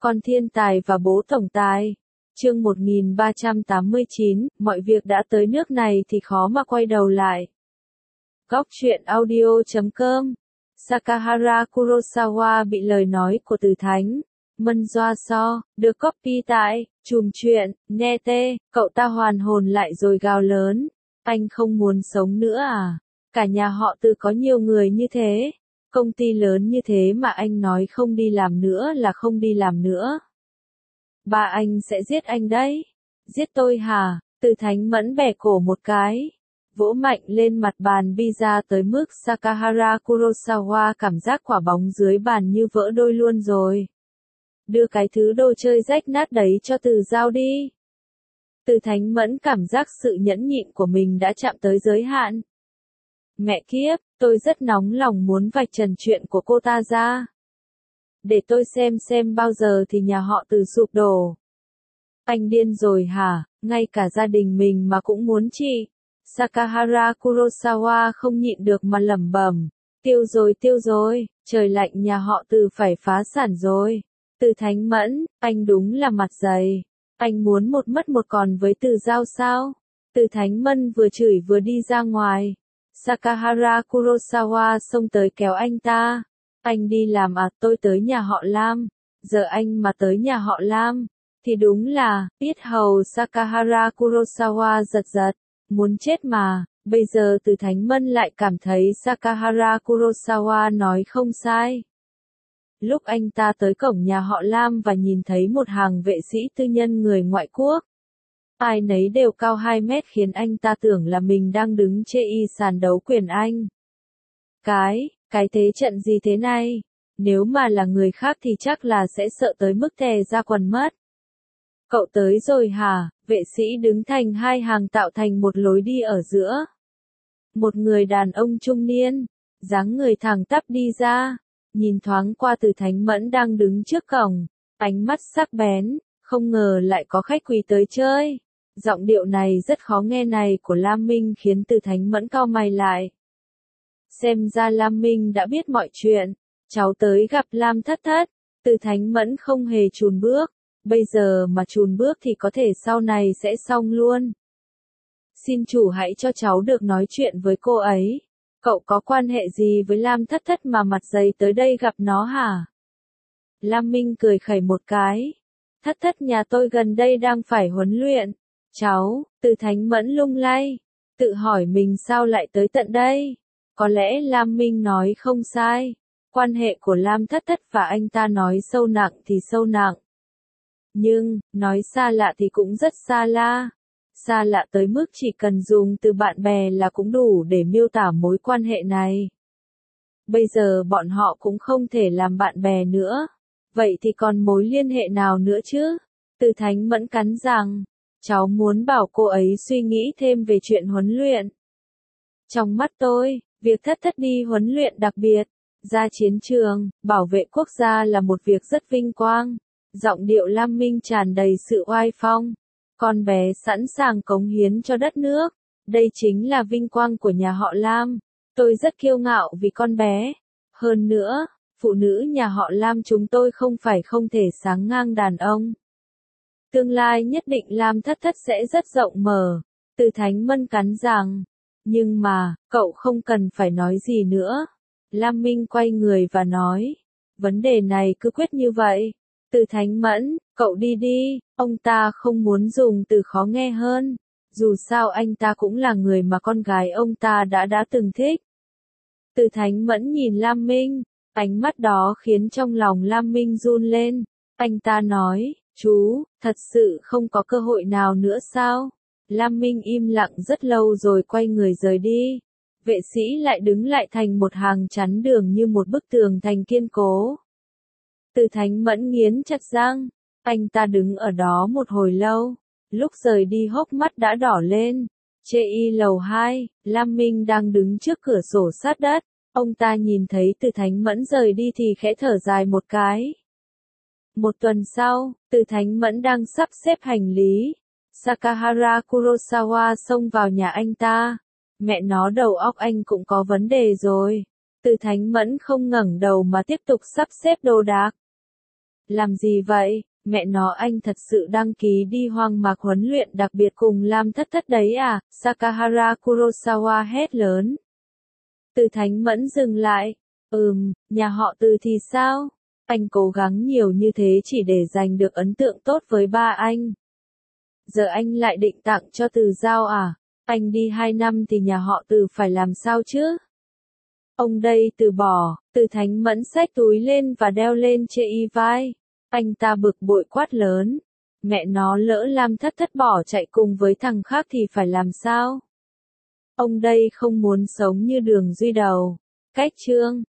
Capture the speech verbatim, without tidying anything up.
Con thiên tài và bố tổng tài. Chương một nghìn ba trăm tám mươi chín, mọi việc đã tới nước này thì khó mà quay đầu lại. Góc truyện audio chấm com. Sakahara Kurosawa bị lời nói của Từ Thánh Mân doa so, được copy tại chùm chuyện, net, cậu ta hoàn hồn lại rồi gào lớn. Anh không muốn sống nữa à? Cả nhà họ Từ có nhiều người như thế. Công ty lớn như thế mà anh nói không đi làm nữa là không đi làm nữa. Ba anh sẽ giết anh đấy. Giết tôi hả? Từ Thánh Mẫn bẻ cổ một cái. Vỗ mạnh lên mặt bàn pizza tới mức Sakahara Kurosawa cảm giác quả bóng dưới bàn như vỡ đôi luôn rồi. Đưa cái thứ đồ chơi rách nát đấy cho Từ Giao đi. Từ Thánh Mẫn cảm giác sự nhẫn nhịn của mình đã chạm tới giới hạn. Mẹ kiếp, tôi rất nóng lòng muốn vạch trần chuyện của cô ta ra. Để tôi xem xem bao giờ thì nhà họ Từ sụp đổ. Anh điên rồi hả, ngay cả gia đình mình mà cũng muốn trị. Sakahara Kurosawa không nhịn được mà lẩm bẩm. Tiêu rồi tiêu rồi, trời lạnh nhà họ Từ phải phá sản rồi. Từ Thánh Mẫn, anh đúng là mặt dày. Anh muốn một mất một còn với Từ Giao sao? Từ Thánh Mân vừa chửi vừa đi ra ngoài. Sakahara Kurosawa xông tới kéo anh ta. Anh đi làm à, tôi tới nhà họ Lam. Giờ anh mà tới nhà họ Lam, thì đúng là, biết hầu Sakahara Kurosawa giật giật. Muốn chết mà, bây giờ Từ Thánh Mân lại cảm thấy Sakahara Kurosawa nói không sai. Lúc anh ta tới cổng nhà họ Lam và nhìn thấy một hàng vệ sĩ tư nhân người ngoại quốc. Ai nấy đều cao hai mét khiến anh ta tưởng là mình đang đứng trên y sàn đấu quyền Anh. Cái, cái thế trận gì thế này? Nếu mà là người khác thì chắc là sẽ sợ tới mức tè ra quần mất. Cậu tới rồi hả? Vệ sĩ đứng thành hai hàng tạo thành một lối đi ở giữa. Một người đàn ông trung niên, dáng người thẳng tắp đi ra, nhìn thoáng qua Từ Thánh Mẫn đang đứng trước cổng, ánh mắt sắc bén, không ngờ lại có khách quý tới chơi. Giọng điệu này rất khó nghe này của Lam Minh khiến Từ Thánh Mẫn cau mày lại. Xem ra Lam Minh đã biết mọi chuyện, cháu tới gặp Lam Thất Thất. Từ Thánh Mẫn không hề chùn bước, bây giờ mà chùn bước thì có thể sau này sẽ xong luôn. Xin chủ hãy cho cháu được nói chuyện với cô ấy. Cậu có quan hệ gì với Lam Thất Thất mà mặt dày tới đây gặp nó hả? Lam Minh cười khẩy một cái. Thất Thất nhà tôi gần đây đang phải huấn luyện. Cháu, Từ Thánh Mẫn lung lay, tự hỏi mình sao lại tới tận đây. Có lẽ Lam Minh nói không sai. Quan hệ của Lam Thất Thất và anh ta nói sâu nặng thì sâu nặng. Nhưng, nói xa lạ thì cũng rất xa la. Xa lạ tới mức chỉ cần dùng từ bạn bè là cũng đủ để miêu tả mối quan hệ này. Bây giờ bọn họ cũng không thể làm bạn bè nữa. Vậy thì còn mối liên hệ nào nữa chứ? Từ Thánh Mẫn cắn rằng, cháu muốn bảo cô ấy suy nghĩ thêm về chuyện huấn luyện. Trong mắt tôi, việc Thất Thất đi huấn luyện đặc biệt, ra chiến trường, bảo vệ quốc gia là một việc rất vinh quang. Giọng điệu Lam Minh tràn đầy sự oai phong. Con bé sẵn sàng cống hiến cho đất nước. Đây chính là vinh quang của nhà họ Lam. Tôi rất kiêu ngạo vì con bé. Hơn nữa, phụ nữ nhà họ Lam chúng tôi không phải không thể sáng ngang đàn ông. Tương lai nhất định Lam Thất Thất sẽ rất rộng mở. Từ Thánh Mân cắn rằng. Nhưng mà, cậu không cần phải nói gì nữa. Lam Minh quay người và nói. Vấn đề này cứ quyết như vậy. Từ Thánh Mẫn, cậu đi đi, ông ta không muốn dùng từ khó nghe hơn. Dù sao anh ta cũng là người mà con gái ông ta đã đã từng thích. Từ Thánh Mẫn nhìn Lam Minh, ánh mắt đó khiến trong lòng Lam Minh run lên. Anh ta nói, chú, thật sự không có cơ hội nào nữa sao? Lam Minh im lặng rất lâu rồi quay người rời đi. Vệ sĩ lại đứng lại thành một hàng chắn đường như một bức tường thành kiên cố. Từ Thánh Mẫn nghiến chặt răng, anh ta đứng ở đó một hồi lâu, lúc rời đi hốc mắt đã đỏ lên. Chê y lầu hai, Lam Minh đang đứng trước cửa sổ sát đất, ông ta nhìn thấy Từ Thánh Mẫn rời đi thì khẽ thở dài một cái. Một tuần sau, Từ Thánh Mẫn đang sắp xếp hành lý, Sakahara Kurosawa xông vào nhà anh ta. Mẹ nó đầu óc anh cũng có vấn đề rồi. Từ Thánh Mẫn không ngẩng đầu mà tiếp tục sắp xếp đồ đạc. Làm gì vậy? Mẹ nó anh thật sự đăng ký đi hoang mạc huấn luyện đặc biệt cùng Lam Thất Thất đấy à? Sakahara Kurosawa hét lớn. Từ Thánh Mẫn dừng lại. Ừm, nhà họ Từ thì sao? Anh cố gắng nhiều như thế chỉ để giành được ấn tượng tốt với ba anh. Giờ anh lại định tặng cho Từ Giao à? Anh đi hai năm thì nhà họ Từ phải làm sao chứ? Ông đây từ bỏ, Từ Thánh Mẫn xách túi lên và đeo lên chê y vai. Anh ta bực bội quát lớn. Mẹ nó lỡ Lam Thất Thất bỏ chạy cùng với thằng khác thì phải làm sao? Ông đây không muốn sống như Đường Duy Đầu. Cách chương